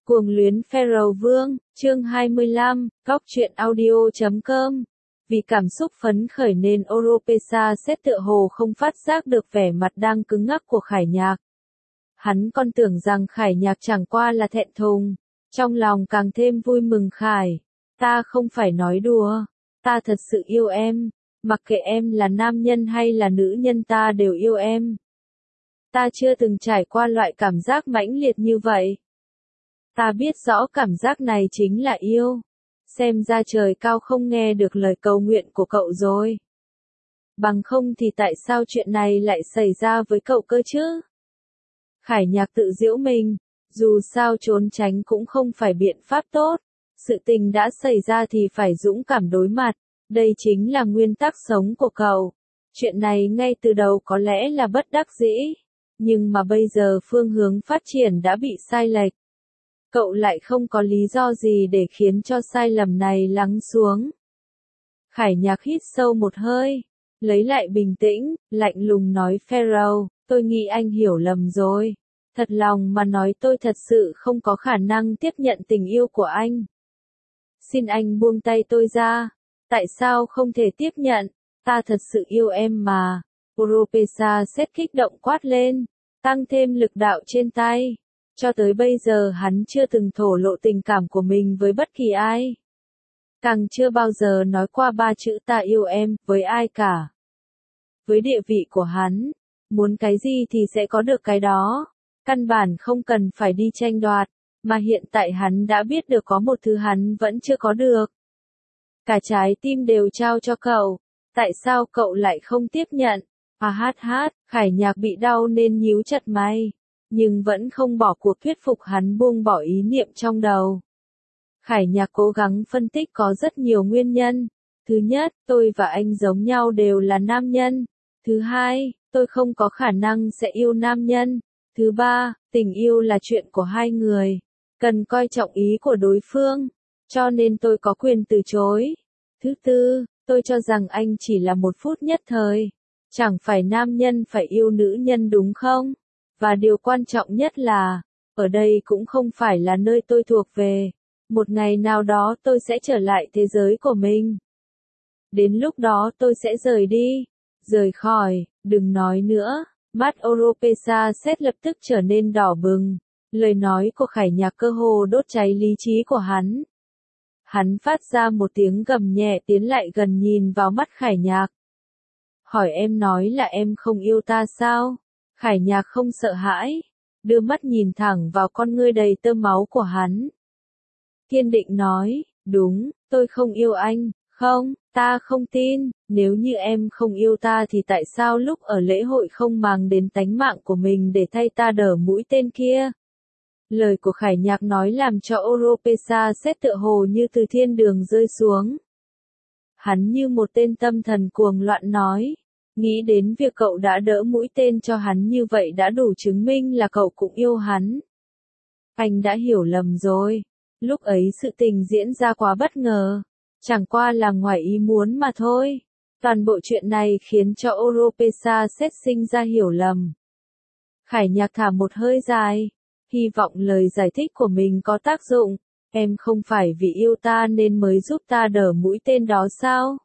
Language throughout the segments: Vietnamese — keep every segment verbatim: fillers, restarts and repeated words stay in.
Cuồng luyến Pharaoh Vương, chương hai mươi lăm, góc truyện audio chấm com. Vì cảm xúc phấn khởi nên Oropesa xét tựa hồ không phát giác được vẻ mặt đang cứng ngắc của Khải Nhạc. Hắn còn tưởng rằng Khải Nhạc chẳng qua là thẹn thùng, trong lòng càng thêm vui mừng. Khải, ta không phải nói đùa, ta thật sự yêu em, mặc kệ em là nam nhân hay là nữ nhân ta đều yêu em. Ta chưa từng trải qua loại cảm giác mãnh liệt như vậy. Ta biết rõ cảm giác này chính là yêu. Xem ra trời cao không nghe được lời cầu nguyện của cậu rồi. Bằng không thì tại sao chuyện này lại xảy ra với cậu cơ chứ? Khải Nhạc tự giễu mình, dù sao trốn tránh cũng không phải biện pháp tốt. Sự tình đã xảy ra thì phải dũng cảm đối mặt, đây chính là nguyên tắc sống của cậu. Chuyện này ngay từ đầu có lẽ là bất đắc dĩ, nhưng mà bây giờ phương hướng phát triển đã bị sai lệch. Cậu lại không có lý do gì để khiến cho sai lầm này lắng xuống. Khải Nhạc hít sâu một hơi, lấy lại bình tĩnh, lạnh lùng nói: Pharaoh, tôi nghĩ anh hiểu lầm rồi. Thật lòng mà nói tôi thật sự không có khả năng tiếp nhận tình yêu của anh. Xin anh buông tay tôi ra. Tại sao không thể tiếp nhận? Ta thật sự yêu em mà. Oropesa xét kích động quát lên, tăng thêm lực đạo trên tay. Cho tới bây giờ hắn chưa từng thổ lộ tình cảm của mình với bất kỳ ai. Càng chưa bao giờ nói qua ba chữ ta yêu em với ai cả. Với địa vị của hắn, muốn cái gì thì sẽ có được cái đó. Căn bản không cần phải đi tranh đoạt, mà hiện tại hắn đã biết được có một thứ hắn vẫn chưa có được. Cả trái tim đều trao cho cậu, tại sao cậu lại không tiếp nhận? À hát hát, Khải Nhạc bị đau nên nhíu chặt mày, nhưng vẫn không bỏ cuộc thuyết phục hắn buông bỏ ý niệm trong đầu. Khải Nhạc cố gắng phân tích có rất nhiều nguyên nhân. Thứ nhất, tôi và anh giống nhau đều là nam nhân. Thứ hai, tôi không có khả năng sẽ yêu nam nhân. Thứ ba, tình yêu là chuyện của hai người, cần coi trọng ý của đối phương, cho nên tôi có quyền từ chối. Thứ tư, tôi cho rằng anh chỉ là một phút nhất thời, chẳng phải nam nhân phải yêu nữ nhân đúng không? Và điều quan trọng nhất là, ở đây cũng không phải là nơi tôi thuộc về. Một ngày nào đó tôi sẽ trở lại thế giới của mình. Đến lúc đó tôi sẽ rời đi, rời khỏi, đừng nói nữa. Mắt Oropesa xét lập tức trở nên đỏ bừng. Lời nói của Khải Nhạc cơ hồ đốt cháy lý trí của hắn. Hắn phát ra một tiếng gầm nhẹ tiến lại gần nhìn vào mắt Khải Nhạc. Hỏi em nói là em không yêu ta sao? Khải Nhạc không sợ hãi, đưa mắt nhìn thẳng vào con ngươi đầy tơ máu của hắn. Kiên định nói, đúng, tôi không yêu anh, không, ta không tin, nếu như em không yêu ta thì tại sao lúc ở lễ hội không mang đến tánh mạng của mình để thay ta đỡ mũi tên kia? Lời của Khải Nhạc nói làm cho Oropesa xét tựa hồ như từ thiên đường rơi xuống. Hắn như một tên tâm thần cuồng loạn nói. Nghĩ đến việc cậu đã đỡ mũi tên cho hắn như vậy đã đủ chứng minh là cậu cũng yêu hắn. Anh đã hiểu lầm rồi. Lúc ấy sự tình diễn ra quá bất ngờ. Chẳng qua là ngoài ý muốn mà thôi. Toàn bộ chuyện này khiến cho Oropesa xét sinh ra hiểu lầm. Khải Nhạc thả một hơi dài. Hy vọng lời giải thích của mình có tác dụng. Em không phải vì yêu ta nên mới giúp ta đỡ mũi tên đó sao?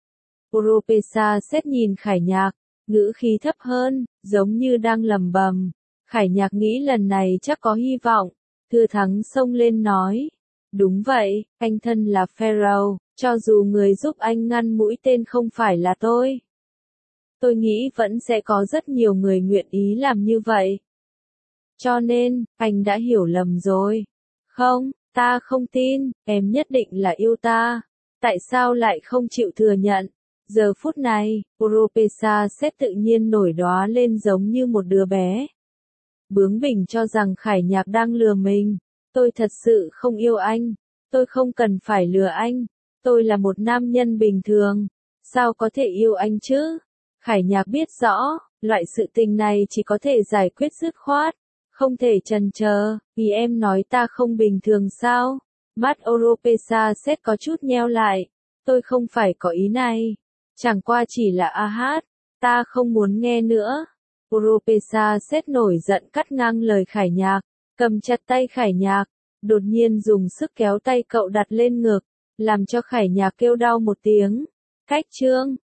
Oropesa xét nhìn Khải Nhạc, ngữ khí thấp hơn, giống như đang lầm bầm. Khải Nhạc nghĩ lần này chắc có hy vọng. Thừa thắng xông lên nói. Đúng vậy, anh thân là Pharaoh, cho dù người giúp anh ngăn mũi tên không phải là tôi. Tôi nghĩ vẫn sẽ có rất nhiều người nguyện ý làm như vậy. Cho nên, anh đã hiểu lầm rồi. Không, ta không tin, em nhất định là yêu ta. Tại sao lại không chịu thừa nhận? Giờ phút này, Oropesa xét tự nhiên nổi đóa lên giống như một đứa bé. Bướng bỉnh cho rằng Khải Nhạc đang lừa mình. Tôi thật sự không yêu anh. Tôi không cần phải lừa anh. Tôi là một nam nhân bình thường. Sao có thể yêu anh chứ? Khải Nhạc biết rõ, loại sự tình này chỉ có thể giải quyết dứt khoát. Không thể chần chờ, vì em nói ta không bình thường sao? Mắt Oropesa xét có chút nheo lại. Tôi không phải có ý này. Chẳng qua chỉ là a hát, ta không muốn nghe nữa. Oropesa xét nổi giận cắt ngang lời Khải Nhạc, cầm chặt tay Khải Nhạc. đột nhiên dùng sức kéo tay cậu đặt lên ngực, làm cho Khải Nhạc kêu đau một tiếng. Cách chương